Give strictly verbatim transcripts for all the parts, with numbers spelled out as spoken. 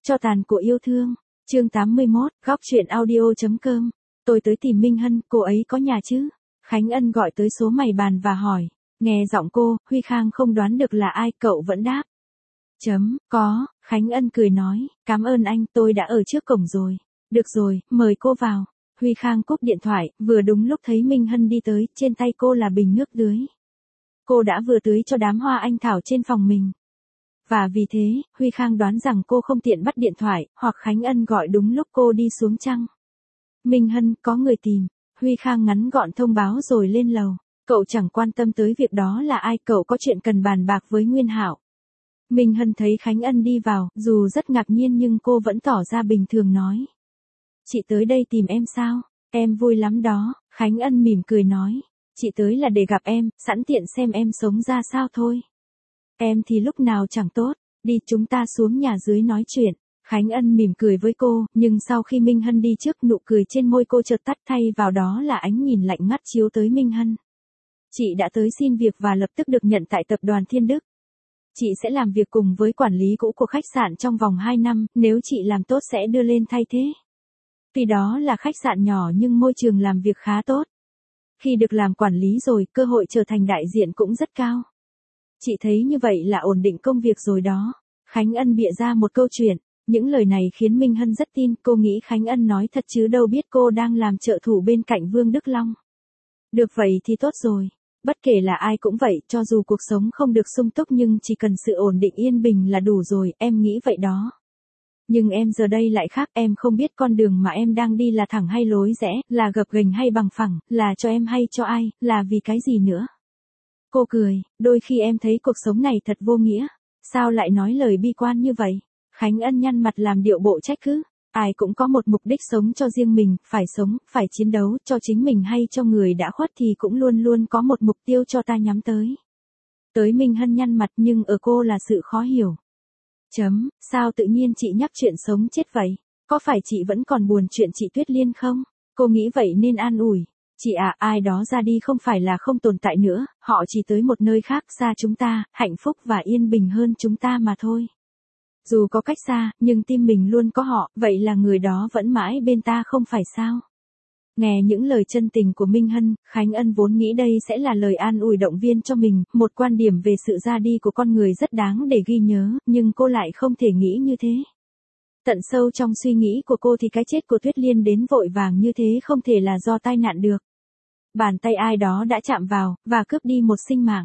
Cho tàn của yêu thương. Chương tám mươi mốt, góc truyện audio.com. Tôi tới tìm Minh Hân, cô ấy có nhà chứ? Khánh Ân gọi tới số mày bàn và hỏi. Nghe giọng cô, Huy Khang không đoán được là ai, cậu vẫn đáp. Chấm, có, Khánh Ân cười nói, cảm ơn anh, tôi đã ở trước cổng rồi. Được rồi, mời cô vào. Huy Khang cúp điện thoại, vừa đúng lúc thấy Minh Hân đi tới, trên tay cô là bình nước tưới. Cô đã vừa tưới cho đám hoa anh thảo trên phòng mình. Và vì thế, Huy Khang đoán rằng cô không tiện bắt điện thoại, hoặc Khánh Ân gọi đúng lúc cô đi xuống chăng. Minh Hân, có người tìm. Huy Khang ngắn gọn thông báo rồi lên lầu. Cậu chẳng quan tâm tới việc đó là ai, cậu có chuyện cần bàn bạc với Nguyên Hạo. Minh Hân thấy Khánh Ân đi vào, dù rất ngạc nhiên nhưng cô vẫn tỏ ra bình thường nói. Chị tới đây tìm em sao? Em vui lắm đó, Khánh Ân mỉm cười nói. Chị tới là để gặp em, sẵn tiện xem em sống ra sao thôi. Em thì lúc nào chẳng tốt, đi chúng ta xuống nhà dưới nói chuyện. Khánh Ân mỉm cười với cô, nhưng sau khi Minh Hân đi trước, nụ cười trên môi cô chợt tắt, thay vào đó là ánh nhìn lạnh ngắt chiếu tới Minh Hân. Chị đã tới xin việc và lập tức được nhận tại tập đoàn Thiên Đức. Chị sẽ làm việc cùng với quản lý cũ của khách sạn trong vòng hai năm, nếu chị làm tốt sẽ đưa lên thay thế. Tuy đó là khách sạn nhỏ nhưng môi trường làm việc khá tốt. Khi được làm quản lý rồi, cơ hội trở thành đại diện cũng rất cao. Chị thấy như vậy là ổn định công việc rồi đó. Khánh Ân bịa ra một câu chuyện. Những lời này khiến Minh Hân rất tin, cô nghĩ Khánh Ân nói thật chứ đâu biết cô đang làm trợ thủ bên cạnh Vương Đức Long. Được vậy thì tốt rồi. Bất kể là ai cũng vậy, cho dù cuộc sống không được sung túc nhưng chỉ cần sự ổn định yên bình là đủ rồi, em nghĩ vậy đó. Nhưng em giờ đây lại khác, em không biết con đường mà em đang đi là thẳng hay lối rẽ, là gập ghềnh hay bằng phẳng, là cho em hay cho ai, là vì cái gì nữa. Cô cười, đôi khi em thấy cuộc sống này thật vô nghĩa. Sao lại nói lời bi quan như vậy? Khánh Ân nhăn mặt làm điệu bộ trách cứ. Ai cũng có một mục đích sống cho riêng mình, phải sống, phải chiến đấu, cho chính mình hay cho người đã khuất thì cũng luôn luôn có một mục tiêu cho ta nhắm tới. Tới Minh Hân nhăn mặt nhưng ở cô là sự khó hiểu. Chấm, sao tự nhiên chị nhắc chuyện sống chết vậy? Có phải chị vẫn còn buồn chuyện chị Tuyết Liên không? Cô nghĩ vậy nên an ủi. Chị à, ai đó ra đi không phải là không tồn tại nữa, họ chỉ tới một nơi khác xa chúng ta, hạnh phúc và yên bình hơn chúng ta mà thôi. Dù có cách xa, nhưng tim mình luôn có họ, vậy là người đó vẫn mãi bên ta không phải sao? Nghe những lời chân tình của Minh Hân, Khánh Ân vốn nghĩ đây sẽ là lời an ủi động viên cho mình, một quan điểm về sự ra đi của con người rất đáng để ghi nhớ, nhưng cô lại không thể nghĩ như thế. Tận sâu trong suy nghĩ của cô thì cái chết của Tuyết Liên đến vội vàng như thế không thể là do tai nạn được. Bàn tay ai đó đã chạm vào, và cướp đi một sinh mạng.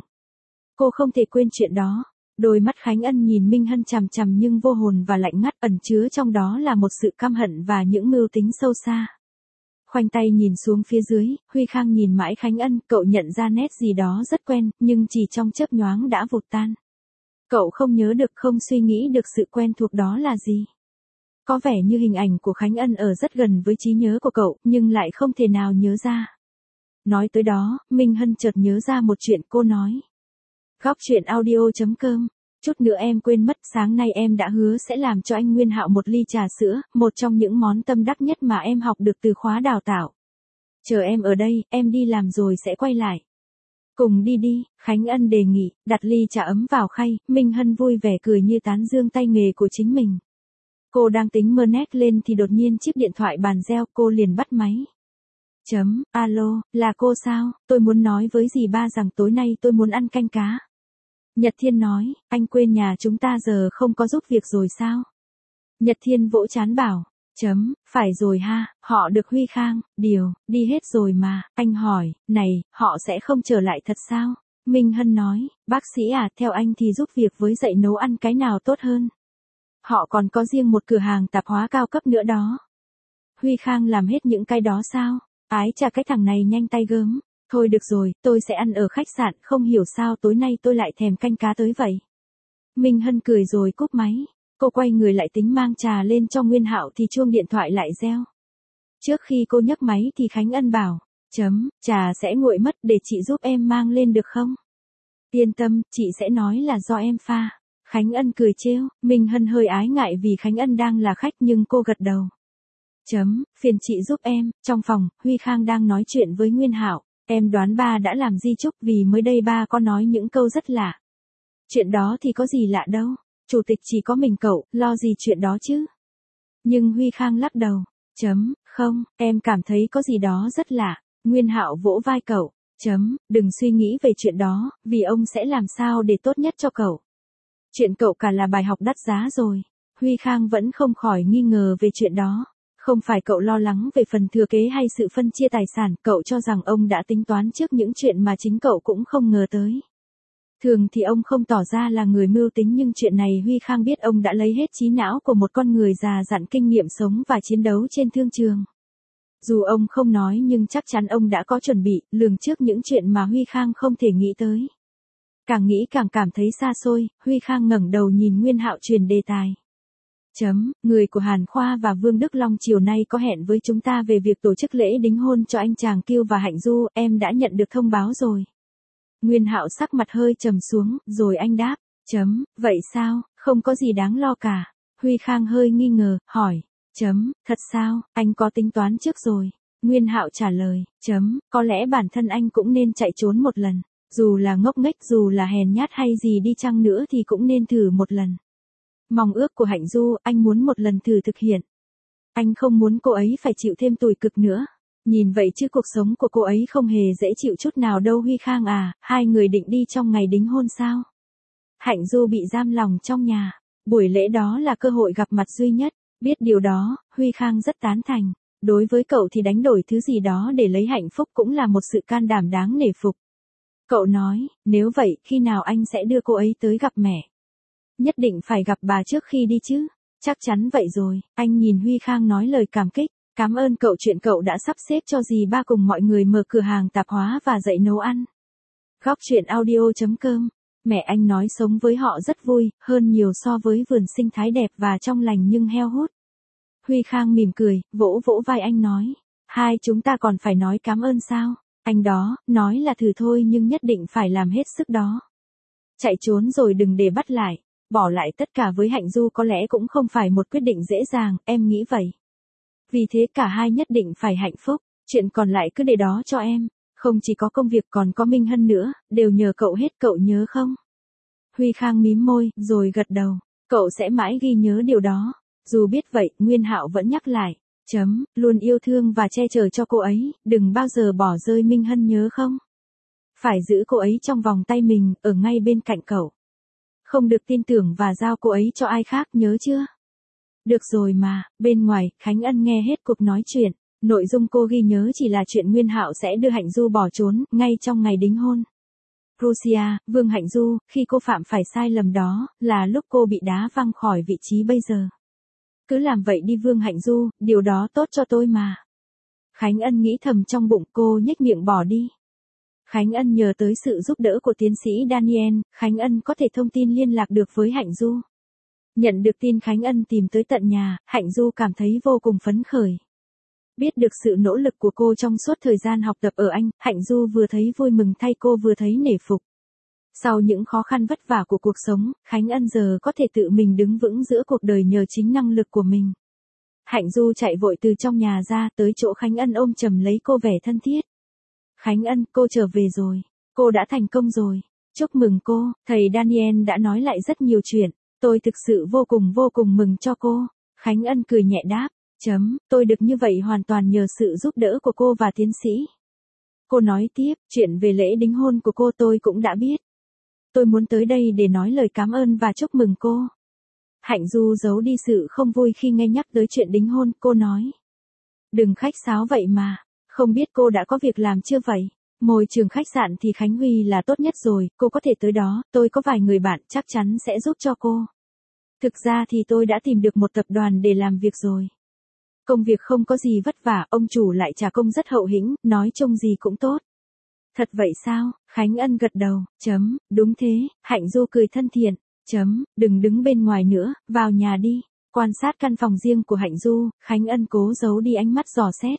Cô không thể quên chuyện đó. Đôi mắt Khánh Ân nhìn Minh Hân chằm chằm nhưng vô hồn và lạnh ngắt, ẩn chứa trong đó là một sự căm hận và những mưu tính sâu xa. Khoanh tay nhìn xuống phía dưới, Huy Khang nhìn mãi Khánh Ân, cậu nhận ra nét gì đó rất quen, nhưng chỉ trong chớp nhoáng đã vụt tan. Cậu không nhớ được, không suy nghĩ được sự quen thuộc đó là gì. Có vẻ như hình ảnh của Khánh Ân ở rất gần với trí nhớ của cậu, nhưng lại không thể nào nhớ ra. Nói tới đó, Minh Hân chợt nhớ ra một chuyện, cô nói. Góc truyện audio.com. Chút nữa em quên mất, sáng nay em đã hứa sẽ làm cho anh Nguyên Hạo một ly trà sữa, một trong những món tâm đắc nhất mà em học được từ khóa đào tạo. Chờ em ở đây, em đi làm rồi sẽ quay lại. Cùng đi đi, Khánh Ân đề nghị, đặt ly trà ấm vào khay, Minh Hân vui vẻ cười như tán dương tay nghề của chính mình. Cô đang tính mơ nét lên thì đột nhiên chiếc điện thoại bàn reo, cô liền bắt máy. Chấm, alo, là cô sao, tôi muốn nói với dì ba rằng tối nay tôi muốn ăn canh cá. Nhật Thiên nói, anh quên nhà chúng ta giờ không có giúp việc rồi sao? Nhật Thiên vỗ trán bảo, chấm, phải rồi ha, họ được Huy Khang, điều, đi hết rồi mà, anh hỏi, này, họ sẽ không trở lại thật sao? Minh Hân nói, bác sĩ à, theo anh thì giúp việc với dạy nấu ăn cái nào tốt hơn? Họ còn có riêng một cửa hàng tạp hóa cao cấp nữa đó. Huy Khang làm hết những cái đó sao? Ái chà, cái thằng này nhanh tay gớm. Thôi được rồi, tôi sẽ ăn ở khách sạn, không hiểu sao tối nay tôi lại thèm canh cá tới vậy. Minh Hân cười rồi cúp máy. Cô quay người lại tính mang trà lên cho Nguyên Hạo thì chuông điện thoại lại reo. Trước khi cô nhấc máy thì Khánh Ân bảo, chấm, trà sẽ nguội mất, để chị giúp em mang lên được không? Yên tâm, chị sẽ nói là do em pha. Khánh Ân cười trêu, Minh Hân hơi ái ngại vì Khánh Ân đang là khách nhưng cô gật đầu. Chấm, phiền chị giúp em. Trong phòng, Huy Khang đang nói chuyện với Nguyên Hạo. Em đoán ba đã làm di chúc vì mới đây ba có nói những câu rất lạ. Chuyện đó thì có gì lạ đâu. chủ tịch chỉ có mình cậu, lo gì chuyện đó chứ. Nhưng Huy Khang lắc đầu, chấm, không, em cảm thấy có gì đó rất lạ. Nguyên Hạo vỗ vai cậu, chấm, đừng suy nghĩ về chuyện đó, vì ông sẽ làm sao để tốt nhất cho cậu. Chuyện cậu cả là bài học đắt giá rồi. Huy Khang vẫn không khỏi nghi ngờ về chuyện đó. Không phải cậu lo lắng về phần thừa kế hay sự phân chia tài sản, cậu cho rằng ông đã tính toán trước những chuyện mà chính cậu cũng không ngờ tới. Thường thì ông không tỏ ra là người mưu tính, nhưng chuyện này Huy Khang biết ông đã lấy hết trí não của một con người già dặn kinh nghiệm sống và chiến đấu trên thương trường. Dù ông không nói nhưng chắc chắn ông đã có chuẩn bị, lường trước những chuyện mà Huy Khang không thể nghĩ tới. Càng nghĩ càng cảm thấy xa xôi, Huy Khang ngẩng đầu nhìn Nguyên Hạo truyền đề tài. Chấm, người của Hàn Khoa và Vương Đức Long chiều nay có hẹn với chúng ta về việc tổ chức lễ đính hôn cho anh chàng Kiêu và Hạnh Du, em đã nhận được thông báo rồi. Nguyên Hạo sắc mặt hơi trầm xuống, rồi anh đáp, chấm, vậy sao, không có gì đáng lo cả. Huy Khang hơi nghi ngờ, hỏi, chấm, thật sao, anh có tính toán trước rồi. Nguyên Hạo trả lời, chấm, có lẽ bản thân anh cũng nên chạy trốn một lần. Dù là ngốc nghếch, dù là hèn nhát hay gì đi chăng nữa thì cũng nên thử một lần. Mong ước của Hạnh Du, anh muốn một lần thử thực hiện. Anh không muốn cô ấy phải chịu thêm tủi cực nữa. Nhìn vậy chứ cuộc sống của cô ấy không hề dễ chịu chút nào đâu Huy Khang à, hai người định đi trong ngày đính hôn sao? Hạnh Du bị giam lòng trong nhà. Buổi lễ đó là cơ hội gặp mặt duy nhất. Biết điều đó, Huy Khang rất tán thành. Đối với cậu thì đánh đổi thứ gì đó để lấy hạnh phúc cũng là một sự can đảm đáng nể phục. Cậu nói, nếu vậy, khi nào anh sẽ đưa cô ấy tới gặp mẹ? Nhất định phải gặp bà trước khi đi chứ. Chắc chắn vậy rồi, anh nhìn Huy Khang nói lời cảm kích. Cảm ơn cậu, chuyện cậu đã sắp xếp cho dì ba cùng mọi người mở cửa hàng tạp hóa và dạy nấu ăn. Góc chuyện audio chấm com. Mẹ anh nói sống với họ rất vui, hơn nhiều so với vườn sinh thái đẹp và trong lành nhưng heo hút. Huy Khang mỉm cười, vỗ vỗ vai anh nói. Hai chúng ta còn phải nói cảm ơn sao? Anh đó, nói là thử thôi nhưng nhất định phải làm hết sức đó. Chạy trốn rồi đừng để bắt lại. Bỏ lại tất cả với Hạnh Du có lẽ cũng không phải một quyết định dễ dàng, em nghĩ vậy. Vì thế cả hai nhất định phải hạnh phúc, chuyện còn lại cứ để đó cho em. Không chỉ có công việc còn có Minh Hân nữa, đều nhờ cậu hết, cậu nhớ không? Huy Khang mím môi, rồi gật đầu. Cậu sẽ mãi ghi nhớ điều đó. Dù biết vậy, Nguyên Hạo vẫn nhắc lại. Chấm, luôn yêu thương và che chở cho cô ấy, đừng bao giờ bỏ rơi Minh Hân nhớ không? Phải giữ cô ấy trong vòng tay mình, ở ngay bên cạnh cậu. Không được tin tưởng và giao cô ấy cho ai khác, nhớ chưa? Được rồi mà. Bên ngoài, Khánh Ân nghe hết cuộc nói chuyện. Nội dung cô ghi nhớ chỉ là chuyện Nguyên Hạo sẽ đưa Hạnh Du bỏ trốn, ngay trong ngày đính hôn. Russia, Vương Hạnh Du, khi cô phạm phải sai lầm đó, là lúc cô bị đá văng khỏi vị trí bây giờ. Cứ làm vậy đi Vương Hạnh Du, điều đó tốt cho tôi mà. Khánh Ân nghĩ thầm trong bụng, cô nhếch miệng bỏ đi. Khánh Ân nhờ tới sự giúp đỡ của tiến sĩ Daniel, Khánh Ân có thể thông tin liên lạc được với Hạnh Du. Nhận được tin Khánh Ân tìm tới tận nhà, Hạnh Du cảm thấy vô cùng phấn khởi. Biết được sự nỗ lực của cô trong suốt thời gian học tập ở Anh, Hạnh Du vừa thấy vui mừng thay cô vừa thấy nể phục. Sau những khó khăn vất vả của cuộc sống, Khánh Ân giờ có thể tự mình đứng vững giữa cuộc đời nhờ chính năng lực của mình. Hạnh Du chạy vội từ trong nhà ra tới chỗ Khánh Ân ôm chầm lấy cô vẻ thân thiết. Khánh Ân, cô trở về rồi. Cô đã thành công rồi. Chúc mừng cô, thầy Daniel đã nói lại rất nhiều chuyện. Tôi thực sự vô cùng vô cùng mừng cho cô. Khánh Ân cười nhẹ đáp. Chấm, tôi được như vậy hoàn toàn nhờ sự giúp đỡ của cô và tiến sĩ. Cô nói tiếp, chuyện về lễ đính hôn của cô tôi cũng đã biết. Tôi muốn tới đây để nói lời cảm ơn và chúc mừng cô. Hạnh Du giấu đi sự không vui khi nghe nhắc tới chuyện đính hôn, cô nói. Đừng khách sáo vậy mà, không biết cô đã có việc làm chưa vậy? Môi trường khách sạn thì Khánh Huy là tốt nhất rồi, cô có thể tới đó, tôi có vài người bạn chắc chắn sẽ giúp cho cô. Thực ra thì tôi đã tìm được một tập đoàn để làm việc rồi. Công việc không có gì vất vả, ông chủ lại trả công rất hậu hĩnh, nói chung gì cũng tốt. Thật vậy sao? Khánh Ân gật đầu, chấm, đúng thế, Hạnh Du cười thân thiện, chấm, đừng đứng bên ngoài nữa, vào nhà đi. Quan sát căn phòng riêng của Hạnh Du, Khánh Ân cố giấu đi ánh mắt dò xét.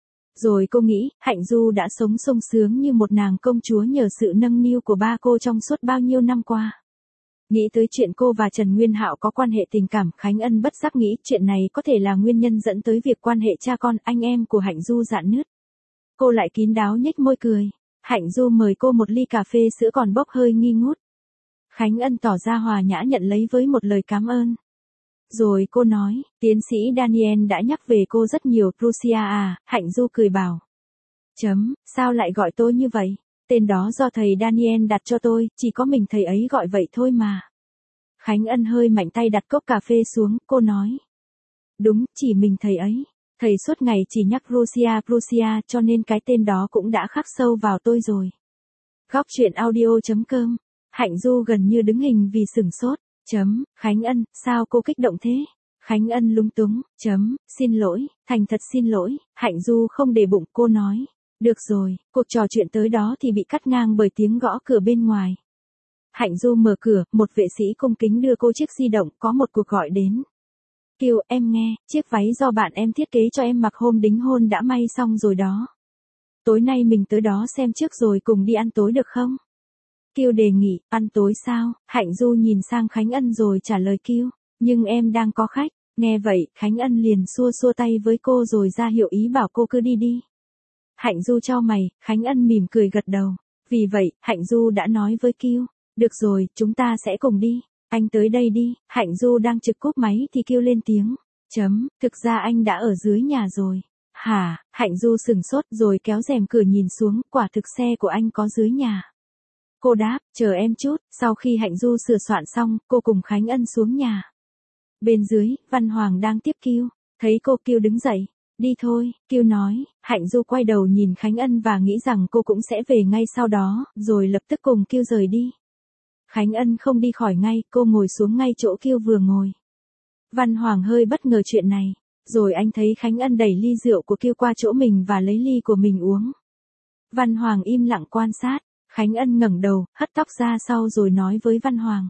Rồi cô nghĩ, Hạnh Du đã sống sung sướng như một nàng công chúa nhờ sự nâng niu của ba cô trong suốt bao nhiêu năm qua. Nghĩ tới chuyện cô và Trần Nguyên Hạo có quan hệ tình cảm, Khánh Ân bất giác nghĩ chuyện này có thể là nguyên nhân dẫn tới việc quan hệ cha con anh em của Hạnh Du rạn nứt. Cô lại kín đáo nhếch môi cười. Hạnh Du mời cô một ly cà phê sữa còn bốc hơi nghi ngút. Khánh Ân tỏ ra hòa nhã nhận lấy với một lời cảm ơn. Rồi cô nói, tiến sĩ Daniel đã nhắc về cô rất nhiều, Lucia à, Hạnh Du cười bảo. Chấm, sao lại gọi tôi như vậy? Tên đó do thầy Daniel đặt cho tôi, chỉ có mình thầy ấy gọi vậy thôi mà. Khánh Ân hơi mạnh tay đặt cốc cà phê xuống, cô nói. Đúng, chỉ mình thầy ấy. Thầy suốt ngày chỉ nhắc Lucia, Lucia cho nên cái tên đó cũng đã khắc sâu vào tôi rồi. Góc truyện audio chấm com. Hạnh Du gần như đứng hình vì sửng sốt. Chấm, Khánh Ân, sao cô kích động thế? Khánh Ân lúng túng, chấm, xin lỗi, thành thật xin lỗi, Hạnh Du không để bụng, cô nói. Được rồi, cuộc trò chuyện tới đó thì bị cắt ngang bởi tiếng gõ cửa bên ngoài. Hạnh Du mở cửa, một vệ sĩ cung kính đưa cô chiếc di động, có một cuộc gọi đến. Kiều, em nghe, chiếc váy do bạn em thiết kế cho em mặc hôm đính hôn đã may xong rồi đó. Tối nay mình tới đó xem trước rồi cùng đi ăn tối được không? Kiều đề nghị, ăn tối sao? Hạnh Du nhìn sang Khánh Ân rồi trả lời Kiều, nhưng em đang có khách. Nghe vậy, Khánh Ân liền xua xua tay với cô rồi ra hiệu ý bảo cô cứ đi đi. Hạnh Du chau mày, Khánh Ân mỉm cười gật đầu. Vì vậy, Hạnh Du đã nói với Kiều, được rồi, chúng ta sẽ cùng đi. Anh tới đây đi. Hạnh Du đang trực cúp máy thì Kiều lên tiếng. Chấm, thực ra anh đã ở dưới nhà rồi. Hả? Hạnh Du sừng sốt rồi kéo rèm cửa nhìn xuống, quả thực xe của anh có dưới nhà. Cô đáp, chờ em chút. Sau khi Hạnh Du sửa soạn xong, cô cùng Khánh Ân xuống nhà. Bên dưới, Văn Hoàng đang tiếp Kiều. Thấy cô, Kiều đứng dậy. Đi thôi, Kiều nói. Hạnh Du quay đầu nhìn Khánh Ân và nghĩ rằng cô cũng sẽ về ngay sau đó, rồi lập tức cùng Kiều rời đi. Khánh Ân không đi khỏi ngay, cô ngồi xuống ngay chỗ Kiều vừa ngồi. Văn Hoàng hơi bất ngờ chuyện này. Rồi anh thấy Khánh Ân đẩy ly rượu của Kiều qua chỗ mình và lấy ly của mình uống. Văn Hoàng im lặng quan sát. Khánh Ân ngẩng đầu, hất tóc ra sau rồi nói với Văn Hoàng.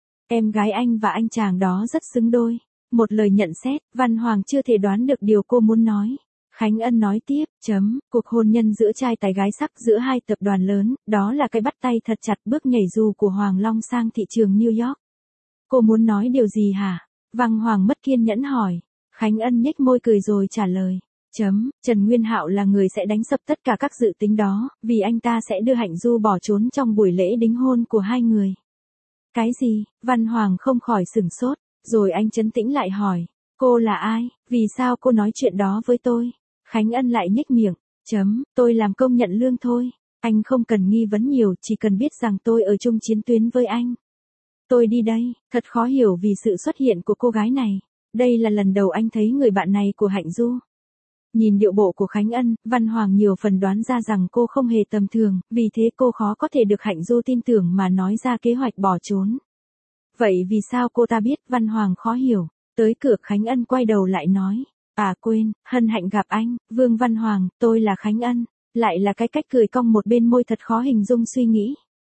Em gái anh và anh chàng đó rất xứng đôi. Một lời nhận xét, Văn Hoàng chưa thể đoán được điều cô muốn nói. Khánh Ân nói tiếp, chấm, cuộc hôn nhân giữa trai tài gái sắc giữa hai tập đoàn lớn, đó là cái bắt tay thật chặt bước nhảy dù của Hoàng Long sang thị trường New York. Cô muốn nói điều gì hả? Văn Hoàng mất kiên nhẫn hỏi. Khánh Ân nhếch môi cười rồi trả lời. Chấm, Trần Nguyên Hạo là người sẽ đánh sập tất cả các dự tính đó, vì anh ta sẽ đưa Hạnh Du bỏ trốn trong buổi lễ đính hôn của hai người. Cái gì? Văn Hoàng không khỏi sửng sốt, rồi anh trấn tĩnh lại hỏi. Cô là ai? Vì sao cô nói chuyện đó với tôi? Khánh Ân lại nhếch miệng. Chấm, tôi làm công nhận lương thôi. Anh không cần nghi vấn nhiều, chỉ cần biết rằng tôi ở chung chiến tuyến với anh. Tôi đi đây, thật khó hiểu vì sự xuất hiện của cô gái này. Đây là lần đầu anh thấy người bạn này của Hạnh Du. Nhìn điệu bộ của Khánh Ân, Văn Hoàng nhiều phần đoán ra rằng cô không hề tầm thường, vì thế cô khó có thể được Hạnh Du tin tưởng mà nói ra kế hoạch bỏ trốn. Vậy vì sao cô ta biết? Văn Hoàng khó hiểu. Tới cửa Khánh Ân quay đầu lại nói. À quên, hân hạnh gặp anh, Vương Văn Hoàng, tôi là Khánh Ân. Lại là cái cách cười cong một bên môi thật khó hình dung suy nghĩ.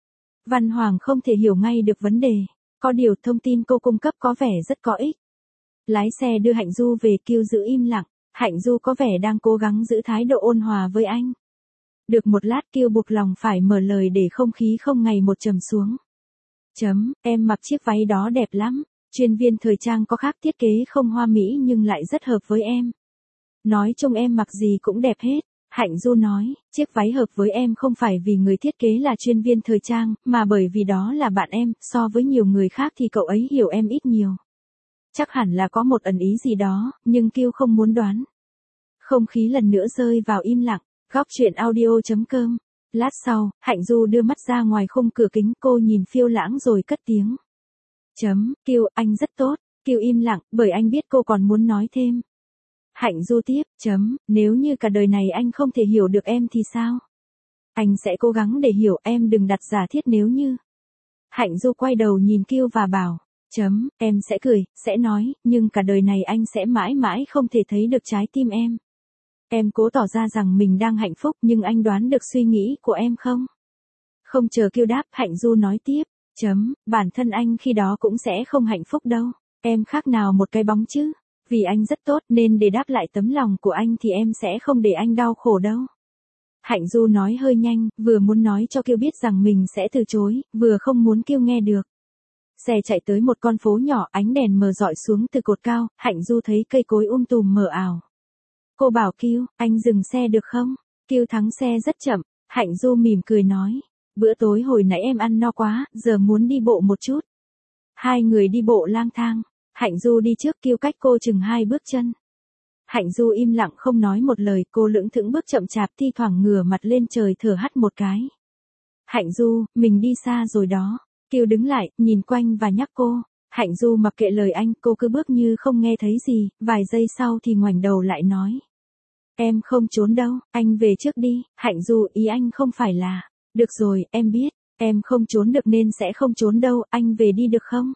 Văn Hoàng không thể hiểu ngay được vấn đề. Có điều thông tin cô cung cấp có vẻ rất có ích. Lái xe đưa Hạnh Du về, Kiều giữ im lặng. Hạnh Du có vẻ đang cố gắng giữ thái độ ôn hòa với anh. Được một lát Kiều buộc lòng phải mở lời để không khí không ngày một trầm xuống. Chấm, em mặc chiếc váy đó đẹp lắm. Chuyên viên thời trang có khác thiết kế không hoa mỹ nhưng lại rất hợp với em. Nói chung em mặc gì cũng đẹp hết. Hạnh Du nói, chiếc váy hợp với em không phải vì người thiết kế là chuyên viên thời trang, mà bởi vì đó là bạn em, so với nhiều người khác thì cậu ấy hiểu em ít nhiều. Chắc hẳn là có một ẩn ý gì đó, nhưng Kiều không muốn đoán. Không khí lần nữa rơi vào im lặng. Góc truyện audio chấm com. Lát sau, Hạnh Du đưa mắt ra ngoài khung cửa kính, cô nhìn phiêu lãng rồi cất tiếng. Chấm, Kiều, anh rất tốt. Kiều im lặng, bởi anh biết cô còn muốn nói thêm. Hạnh Du tiếp, chấm, nếu như cả đời này anh không thể hiểu được em thì sao? Anh sẽ cố gắng để hiểu, em đừng đặt giả thiết nếu như. Hạnh Du quay đầu nhìn Kiều và bảo, chấm, em sẽ cười, sẽ nói, nhưng cả đời này anh sẽ mãi mãi không thể thấy được trái tim em. Em cố tỏ ra rằng mình đang hạnh phúc nhưng anh đoán được suy nghĩ của em không? Không chờ Kiều đáp, Hạnh Du nói tiếp, chấm, bản thân anh khi đó cũng sẽ không hạnh phúc đâu. Em khác nào một cái bóng chứ? Vì anh rất tốt nên để đáp lại tấm lòng của anh thì em sẽ không để anh đau khổ đâu. Hạnh Du nói hơi nhanh, vừa muốn nói cho Kiều biết rằng mình sẽ từ chối, vừa không muốn Kiều nghe được. Xe chạy tới một con phố nhỏ, ánh đèn mờ rọi xuống từ cột cao, Hạnh Du thấy cây cối um tùm mờ ảo. Cô bảo Kiều, anh dừng xe được không? Kiều thắng xe rất chậm, Hạnh Du mỉm cười nói. Bữa tối hồi nãy em ăn no quá, giờ muốn đi bộ một chút. Hai người đi bộ lang thang, Hạnh Du đi trước kêu cách cô chừng hai bước chân. Hạnh Du im lặng không nói một lời, cô lững thững bước chậm chạp thi thoảng ngửa mặt lên trời thở hắt một cái. Hạnh Du, mình đi xa rồi đó. Kiều đứng lại, nhìn quanh và nhắc cô. Hạnh Du mặc kệ lời anh, cô cứ bước như không nghe thấy gì, vài giây sau thì ngoảnh đầu lại nói. Em không trốn đâu, anh về trước đi. Hạnh Du, ý anh không phải là. Được rồi, em biết, em không trốn được nên sẽ không trốn đâu, anh về đi được không?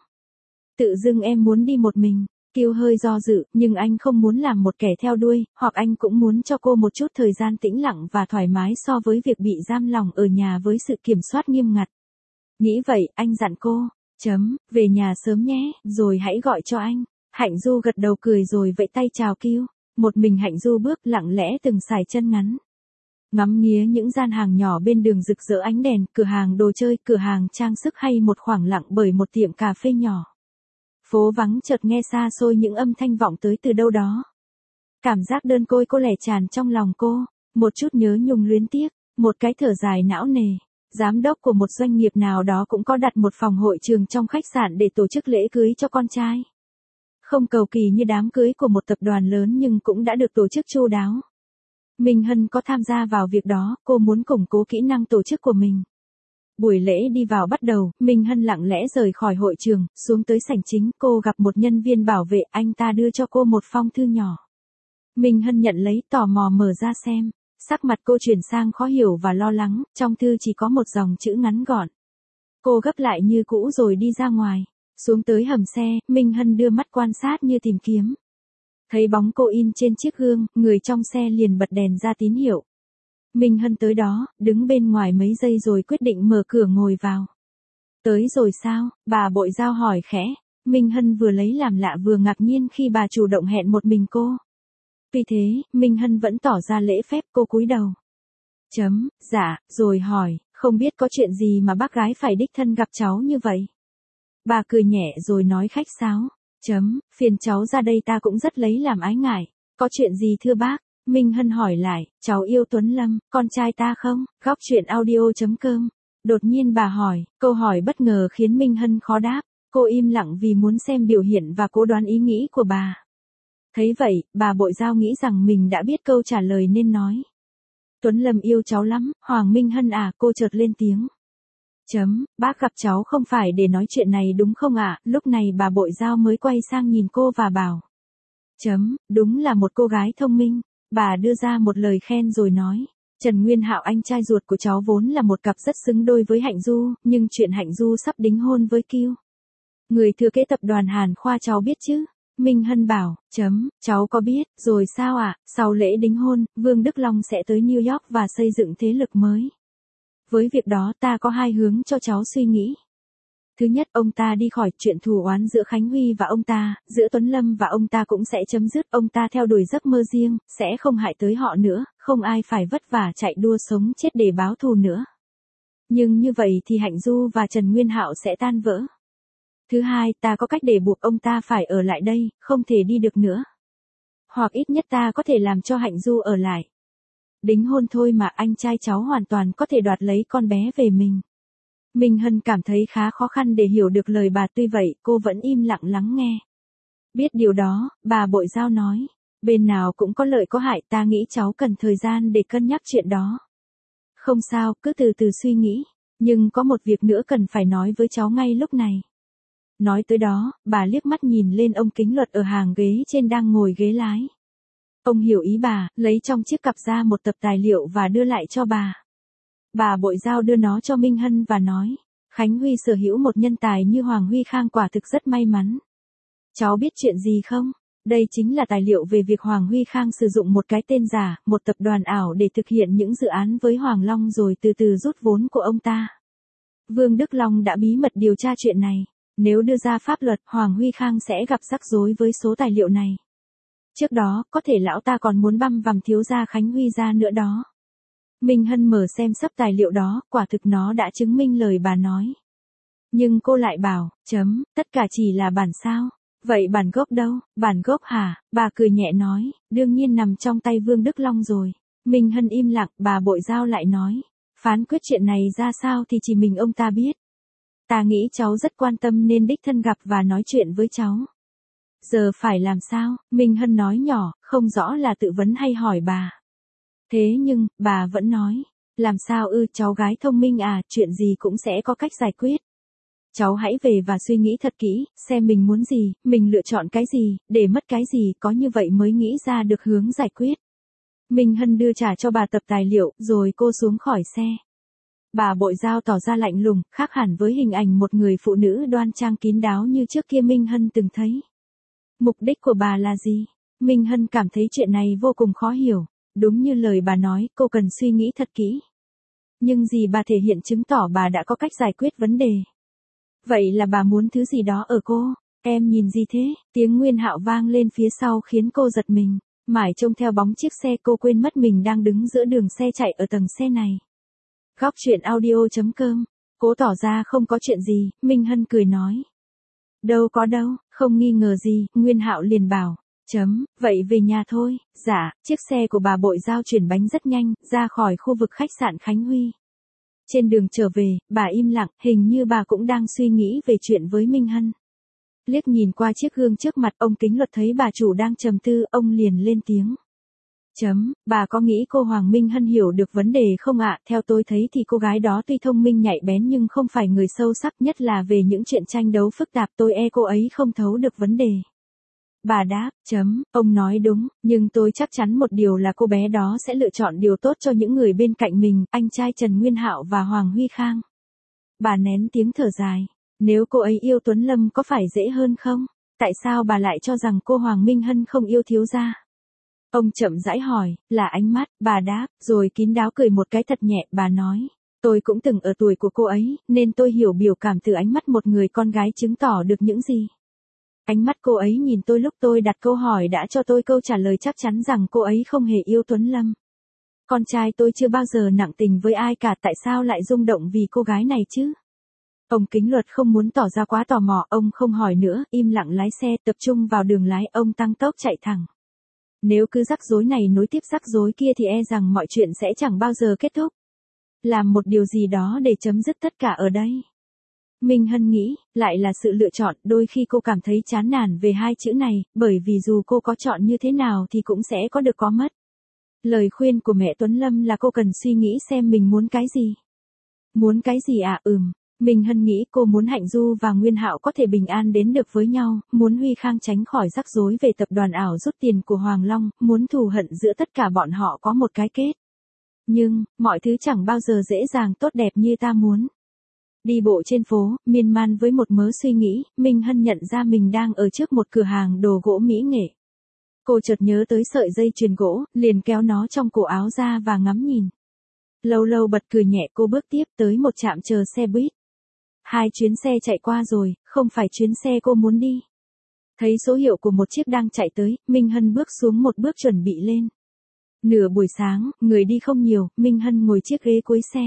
Tự dưng em muốn đi một mình. Kiều hơi do dự, nhưng anh không muốn làm một kẻ theo đuôi, hoặc anh cũng muốn cho cô một chút thời gian tĩnh lặng và thoải mái so với việc bị giam lỏng ở nhà với sự kiểm soát nghiêm ngặt. Nghĩ vậy, anh dặn cô, chấm, về nhà sớm nhé, rồi hãy gọi cho anh. Hạnh Du gật đầu cười rồi vẫy tay chào Kiều. Một mình Hạnh Du bước lặng lẽ từng sải chân ngắn. Ngắm nghía những gian hàng nhỏ bên đường rực rỡ ánh đèn, cửa hàng đồ chơi, cửa hàng trang sức hay một khoảng lặng bởi một tiệm cà phê nhỏ. Phố vắng chợt nghe xa xôi những âm thanh vọng tới từ đâu đó. Cảm giác đơn côi cô lẻ tràn trong lòng cô, một chút nhớ nhung luyến tiếc, một cái thở dài não nề. Giám đốc của một doanh nghiệp nào đó cũng có đặt một phòng hội trường trong khách sạn để tổ chức lễ cưới cho con trai. Không cầu kỳ như đám cưới của một tập đoàn lớn nhưng cũng đã được tổ chức chu đáo. Minh Hân có tham gia vào việc đó, cô muốn củng cố kỹ năng tổ chức của mình. Buổi lễ đi vào bắt đầu, Minh Hân lặng lẽ rời khỏi hội trường, xuống tới sảnh chính, cô gặp một nhân viên bảo vệ, anh ta đưa cho cô một phong thư nhỏ. Minh Hân nhận lấy, tò mò mở ra xem, sắc mặt cô chuyển sang khó hiểu và lo lắng, trong thư chỉ có một dòng chữ ngắn gọn. Cô gấp lại như cũ rồi đi ra ngoài, xuống tới hầm xe, Minh Hân đưa mắt quan sát như tìm kiếm. Thấy bóng cô in trên chiếc gương, người trong xe liền bật đèn ra tín hiệu. Minh Hân tới đó, đứng bên ngoài mấy giây rồi quyết định mở cửa ngồi vào. Tới rồi sao? Bà Bội Giao hỏi khẽ. Minh Hân vừa lấy làm lạ vừa ngạc nhiên khi bà chủ động hẹn một mình cô. Vì thế, Minh Hân vẫn tỏ ra lễ phép, cô cúi đầu. Chấm, dạ, rồi hỏi, không biết có chuyện gì mà bác gái phải đích thân gặp cháu như vậy? Bà cười nhẹ rồi nói khách sáo. Chấm, phiền cháu ra đây ta cũng rất lấy làm ái ngại. Có chuyện gì thưa bác? Minh Hân hỏi lại, cháu yêu Tuấn Lâm, con trai ta không? Góc chuyện audio chấm com. Đột nhiên bà hỏi, câu hỏi bất ngờ khiến Minh Hân khó đáp. Cô im lặng vì muốn xem biểu hiện và cố đoán ý nghĩ của bà. Thấy vậy, bà Bội Giao nghĩ rằng mình đã biết câu trả lời nên nói. Tuấn Lâm yêu cháu lắm, Hoàng Minh Hân à, cô chợt lên tiếng. Chấm, bác gặp cháu không phải để nói chuyện này đúng không ạ? À? Lúc này bà Bội Giao mới quay sang nhìn cô và bảo. Chấm, đúng là một cô gái thông minh. Bà đưa ra một lời khen rồi nói. Trần Nguyên Hạo anh trai ruột của cháu vốn là một cặp rất xứng đôi với Hạnh Du, nhưng chuyện Hạnh Du sắp đính hôn với Kiều. Người thừa kế tập đoàn Hàn Khoa cháu biết chứ? Minh Hân bảo, chấm, cháu có biết, rồi sao ạ? À? Sau lễ đính hôn, Vương Đức Long sẽ tới New York và xây dựng thế lực mới. Với việc đó ta có hai hướng cho cháu suy nghĩ. Thứ nhất, ông ta đi khỏi, chuyện thù oán giữa Khánh Huy và ông ta, giữa Tuấn Lâm và ông ta cũng sẽ chấm dứt, ông ta theo đuổi giấc mơ riêng, sẽ không hại tới họ nữa, không ai phải vất vả chạy đua sống chết để báo thù nữa. Nhưng như vậy thì Hạnh Du và Trần Nguyên Hạo sẽ tan vỡ. Thứ hai, ta có cách để buộc ông ta phải ở lại đây, không thể đi được nữa. Hoặc ít nhất ta có thể làm cho Hạnh Du ở lại. Đính hôn thôi mà anh trai cháu hoàn toàn có thể đoạt lấy con bé về mình. Minh Hân cảm thấy khá khó khăn để hiểu được lời bà, tuy vậy cô vẫn im lặng lắng nghe. Biết điều đó, bà Bội Giao nói, bên nào cũng có lợi có hại, ta nghĩ cháu cần thời gian để cân nhắc chuyện đó. Không sao, cứ từ từ suy nghĩ, nhưng có một việc nữa cần phải nói với cháu ngay lúc này. Nói tới đó, bà liếc mắt nhìn lên ông Kính Luật ở hàng ghế trên đang ngồi ghế lái. Ông hiểu ý bà, lấy trong chiếc cặp ra một tập tài liệu và đưa lại cho bà. Bà Bội Giao đưa nó cho Minh Hân và nói, Khánh Huy sở hữu một nhân tài như Hoàng Huy Khang quả thực rất may mắn. Cháu biết chuyện gì không? Đây chính là tài liệu về việc Hoàng Huy Khang sử dụng một cái tên giả, một tập đoàn ảo để thực hiện những dự án với Hoàng Long rồi từ từ rút vốn của ông ta. Vương Đức Long đã bí mật điều tra chuyện này. Nếu đưa ra pháp luật, Hoàng Huy Khang sẽ gặp rắc rối với số tài liệu này. Trước đó, có thể lão ta còn muốn băm vằm thiếu gia Khánh Huy ra nữa đó. Minh Hân mở xem sắp tài liệu đó, quả thực nó đã chứng minh lời bà nói. Nhưng cô lại bảo, chấm, tất cả chỉ là bản sao. Vậy bản gốc đâu? Bản gốc hả? Bà cười nhẹ nói, đương nhiên nằm trong tay Vương Đức Long rồi. Minh Hân im lặng, bà Bội Giao lại nói. Phán quyết chuyện này ra sao thì chỉ mình ông ta biết. Ta nghĩ cháu rất quan tâm nên đích thân gặp và nói chuyện với cháu. Giờ phải làm sao? Minh Hân nói nhỏ, không rõ là tự vấn hay hỏi bà. Thế nhưng, bà vẫn nói. Làm sao ư, cháu gái thông minh à, chuyện gì cũng sẽ có cách giải quyết. Cháu hãy về và suy nghĩ thật kỹ, xem mình muốn gì, mình lựa chọn cái gì, để mất cái gì, có như vậy mới nghĩ ra được hướng giải quyết. Minh Hân đưa trả cho bà tập tài liệu, rồi cô xuống khỏi xe. Bà Bội Giao tỏ ra lạnh lùng, khác hẳn với hình ảnh một người phụ nữ đoan trang kín đáo như trước kia Minh Hân từng thấy. Mục đích của bà là gì? Minh Hân cảm thấy chuyện này vô cùng khó hiểu. Đúng như lời bà nói, cô cần suy nghĩ thật kỹ. Nhưng gì bà thể hiện chứng tỏ bà đã có cách giải quyết vấn đề. Vậy là bà muốn thứ gì đó ở cô? Em nhìn gì thế? Tiếng Nguyên Hạo vang lên phía sau khiến cô giật mình. Mãi trông theo bóng chiếc xe cô quên mất mình đang đứng giữa đường xe chạy ở tầng xe này. Góc truyện audio chấm com. Cố tỏ ra không có chuyện gì, Minh Hân cười nói. Đâu có đâu, không nghi ngờ gì, Nguyên Hạo liền bảo. Chấm, vậy về nhà thôi. Dạ, chiếc xe của bà Bội Giao chuyển bánh rất nhanh, ra khỏi khu vực khách sạn Khánh Huy. Trên đường trở về, bà im lặng, hình như bà cũng đang suy nghĩ về chuyện với Minh Hân. Liếc nhìn qua chiếc gương trước mặt, ông Kính Luật thấy bà chủ đang trầm tư, ông liền lên tiếng. Chấm, bà có nghĩ cô Hoàng Minh Hân hiểu được vấn đề không ạ? Theo tôi thấy thì cô gái đó tuy thông minh nhạy bén nhưng không phải người sâu sắc, nhất là về những chuyện tranh đấu phức tạp, tôi e cô ấy không thấu được vấn đề. Bà đáp, chấm, ông nói đúng, nhưng tôi chắc chắn một điều là cô bé đó sẽ lựa chọn điều tốt cho những người bên cạnh mình, anh trai Trần Nguyên Hạo và Hoàng Huy Khang. Bà nén tiếng thở dài, nếu cô ấy yêu Tuấn Lâm có phải dễ hơn không? Tại sao bà lại cho rằng cô Hoàng Minh Hân không yêu thiếu gia? Ông chậm rãi hỏi, là ánh mắt, bà đáp, rồi kín đáo cười một cái thật nhẹ, bà nói. Tôi cũng từng ở tuổi của cô ấy, nên tôi hiểu biểu cảm từ ánh mắt một người con gái chứng tỏ được những gì. Ánh mắt cô ấy nhìn tôi lúc tôi đặt câu hỏi đã cho tôi câu trả lời chắc chắn rằng cô ấy không hề yêu Tuấn Lâm. Con trai tôi chưa bao giờ nặng tình với ai cả, tại sao lại rung động vì cô gái này chứ? Ông Kính Luật không muốn tỏ ra quá tò mò, ông không hỏi nữa, im lặng lái xe tập trung vào đường lái, ông tăng tốc chạy thẳng. Nếu cứ rắc rối này nối tiếp rắc rối kia thì e rằng mọi chuyện sẽ chẳng bao giờ kết thúc. Làm một điều gì đó để chấm dứt tất cả ở đây. Minh Hân nghĩ, lại là sự lựa chọn, đôi khi cô cảm thấy chán nản về hai chữ này, bởi vì dù cô có chọn như thế nào thì cũng sẽ có được có mất. Lời khuyên của mẹ Tuấn Lâm là cô cần suy nghĩ xem mình muốn cái gì. Muốn cái gì à? Ừm. Minh Hân nghĩ cô muốn Hạnh Du và Nguyên Hạo có thể bình an đến được với nhau, muốn Huy Khang tránh khỏi rắc rối về tập đoàn ảo rút tiền của Hoàng Long, muốn thù hận giữa tất cả bọn họ có một cái kết. Nhưng, mọi thứ chẳng bao giờ dễ dàng tốt đẹp như ta muốn. Đi bộ trên phố, miên man với một mớ suy nghĩ, Minh Hân nhận ra mình đang ở trước một cửa hàng đồ gỗ mỹ nghệ. Cô chợt nhớ tới sợi dây chuyền gỗ, liền kéo nó trong cổ áo ra và ngắm nhìn. Lâu lâu bật cười nhẹ, cô bước tiếp tới một trạm chờ xe buýt. Hai chuyến xe chạy qua rồi, không phải chuyến xe cô muốn đi. Thấy số hiệu của một chiếc đang chạy tới, Minh Hân bước xuống một bước chuẩn bị lên. Nửa buổi sáng, người đi không nhiều, Minh Hân ngồi chiếc ghế cuối xe.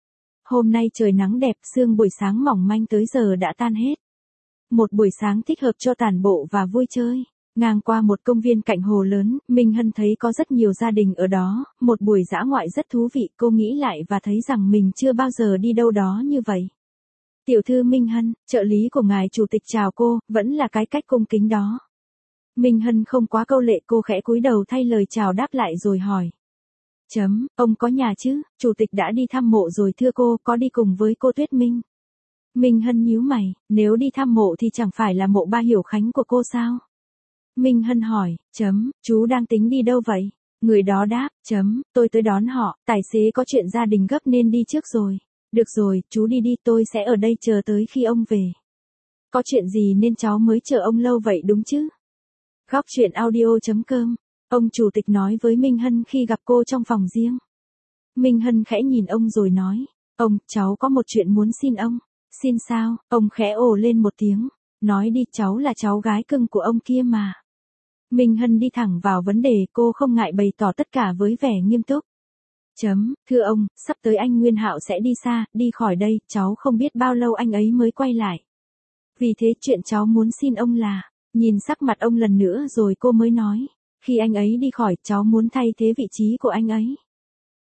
Hôm nay trời nắng đẹp, sương buổi sáng mỏng manh tới giờ đã tan hết. Một buổi sáng thích hợp cho tản bộ và vui chơi. Ngang qua một công viên cạnh hồ lớn, Minh Hân thấy có rất nhiều gia đình ở đó, một buổi dã ngoại rất thú vị, cô nghĩ lại và thấy rằng mình chưa bao giờ đi đâu đó như vậy. Tiểu thư Minh Hân, trợ lý của ngài chủ tịch chào cô, vẫn là cái cách cung kính đó. Minh Hân không quá câu lệ, cô khẽ cúi đầu thay lời chào đáp lại rồi hỏi. Chấm, ông có nhà chứ, chủ tịch đã đi thăm mộ rồi thưa cô, có đi cùng với cô Tuyết Minh. Minh Hân nhíu mày, nếu đi thăm mộ thì chẳng phải là mộ ba Hiểu Khánh của cô sao? Minh Hân hỏi, chấm, chú đang tính đi đâu vậy? Người đó đáp, chấm, tôi tới đón họ, tài xế có chuyện gia đình gấp nên đi trước rồi. Được rồi, chú đi đi, tôi sẽ ở đây chờ tới khi ông về. Có chuyện gì nên cháu mới chờ ông lâu vậy đúng chứ? Góc truyện audio chấm com. Ông chủ tịch nói với Minh Hân khi gặp cô trong phòng riêng. Minh Hân khẽ nhìn ông rồi nói, ông, cháu có một chuyện muốn xin ông. Xin sao? Ông khẽ ồ lên một tiếng. Nói đi, cháu là cháu gái cưng của ông kia mà. Minh Hân đi thẳng vào vấn đề, cô không ngại bày tỏ tất cả với vẻ nghiêm túc. Chấm, thưa ông, sắp tới anh Nguyên Hạo sẽ đi xa, đi khỏi đây, cháu không biết bao lâu anh ấy mới quay lại. Vì thế chuyện cháu muốn xin ông là, nhìn sắc mặt ông lần nữa rồi cô mới nói, khi anh ấy đi khỏi, cháu muốn thay thế vị trí của anh ấy.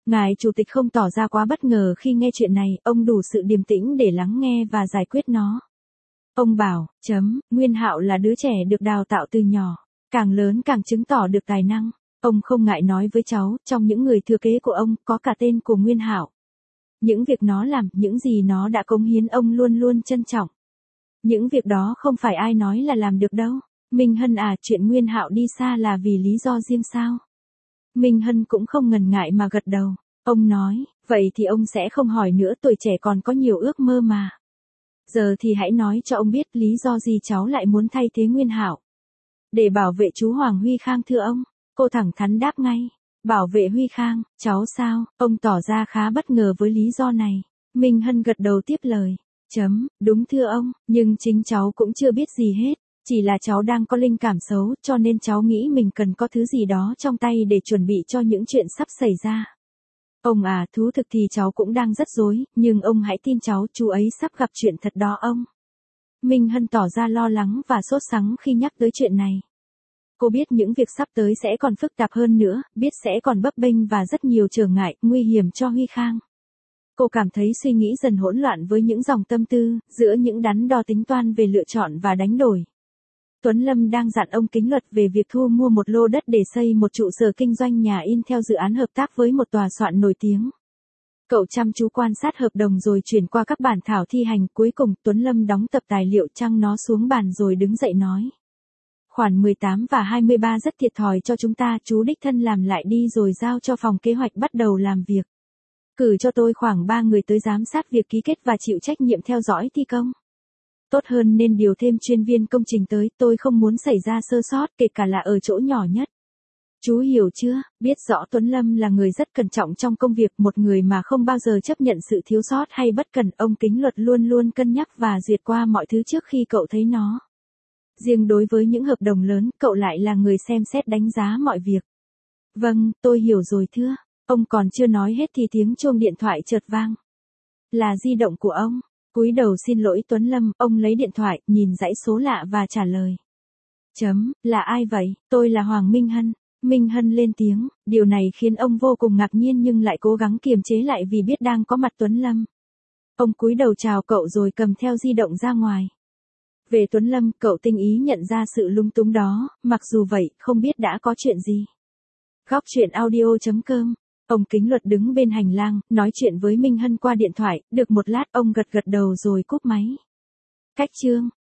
Ngài chủ tịch không tỏ ra quá bất ngờ khi nghe chuyện này, ông đủ sự điềm tĩnh để lắng nghe và giải quyết nó. Ông bảo, chấm, Nguyên Hạo là đứa trẻ được đào tạo từ nhỏ, càng lớn càng chứng tỏ được tài năng. Ông không ngại nói với cháu, trong những người thừa kế của ông, có cả tên của Nguyên Hạo. Những việc nó làm, những gì nó đã cống hiến ông luôn luôn trân trọng. Những việc đó không phải ai nói là làm được đâu. Minh Hân à, chuyện Nguyên Hạo đi xa là vì lý do riêng sao? Minh Hân cũng không ngần ngại mà gật đầu. Ông nói, vậy thì ông sẽ không hỏi nữa, tuổi trẻ còn có nhiều ước mơ mà. Giờ thì hãy nói cho ông biết lý do gì cháu lại muốn thay thế Nguyên Hạo. Để bảo vệ chú Hoàng Huy Khang thưa ông. Cô thẳng thắn đáp ngay. Bảo vệ Huy Khang, cháu sao? Ông tỏ ra khá bất ngờ với lý do này. Minh Hân gật đầu tiếp lời. Chấm, đúng thưa ông, nhưng chính cháu cũng chưa biết gì hết. Chỉ là cháu đang có linh cảm xấu, cho nên cháu nghĩ mình cần có thứ gì đó trong tay để chuẩn bị cho những chuyện sắp xảy ra. Ông à, thú thực thì cháu cũng đang rất rối, nhưng ông hãy tin cháu, chú ấy sắp gặp chuyện thật đó ông. Minh Hân tỏ ra lo lắng và sốt sắng khi nhắc tới chuyện này. Cô biết những việc sắp tới sẽ còn phức tạp hơn nữa, biết sẽ còn bấp bênh và rất nhiều trở ngại, nguy hiểm cho Huy Khang. Cô cảm thấy suy nghĩ dần hỗn loạn với những dòng tâm tư, giữa những đắn đo tính toán về lựa chọn và đánh đổi. Tuấn Lâm đang dặn ông Kính Luật về việc thu mua một lô đất để xây một trụ sở kinh doanh nhà in theo dự án hợp tác với một tòa soạn nổi tiếng. Cậu chăm chú quan sát hợp đồng rồi chuyển qua các bản thảo thi hành, cuối cùng Tuấn Lâm đóng tập tài liệu trăng nó xuống bàn rồi đứng dậy nói. Khoản mười tám và hai mươi ba rất thiệt thòi cho chúng ta, chú đích thân làm lại đi rồi giao cho phòng kế hoạch bắt đầu làm việc. Cử cho tôi khoảng ba người tới giám sát việc ký kết và chịu trách nhiệm theo dõi thi công. Tốt hơn nên điều thêm chuyên viên công trình tới, tôi không muốn xảy ra sơ sót, kể cả là ở chỗ nhỏ nhất. Chú hiểu chưa, biết rõ Tuấn Lâm là người rất cẩn trọng trong công việc, một người mà không bao giờ chấp nhận sự thiếu sót hay bất cần, ông Kính Luật luôn luôn cân nhắc và duyệt qua mọi thứ trước khi cậu thấy nó. Riêng đối với những hợp đồng lớn, cậu lại là người xem xét đánh giá mọi việc. Vâng, tôi hiểu rồi thưa. Ông còn chưa nói hết thì tiếng chuông điện thoại chợt vang. Là di động của ông. Cúi đầu xin lỗi Tuấn Lâm, ông lấy điện thoại, nhìn dãy số lạ và trả lời. Chấm, là ai vậy? Tôi là Hoàng Minh Hân. Minh Hân lên tiếng, điều này khiến ông vô cùng ngạc nhiên nhưng lại cố gắng kiềm chế lại vì biết đang có mặt Tuấn Lâm. Ông cúi đầu chào cậu rồi cầm theo di động ra ngoài. Về Tuấn Lâm, cậu tinh ý nhận ra sự lung túng đó, mặc dù vậy, không biết đã có chuyện gì. Góc truyện audio chấm com. Ông Kính Luật đứng bên hành lang, nói chuyện với Minh Hân qua điện thoại, được một lát ông gật gật đầu rồi cúp máy. Cách chương.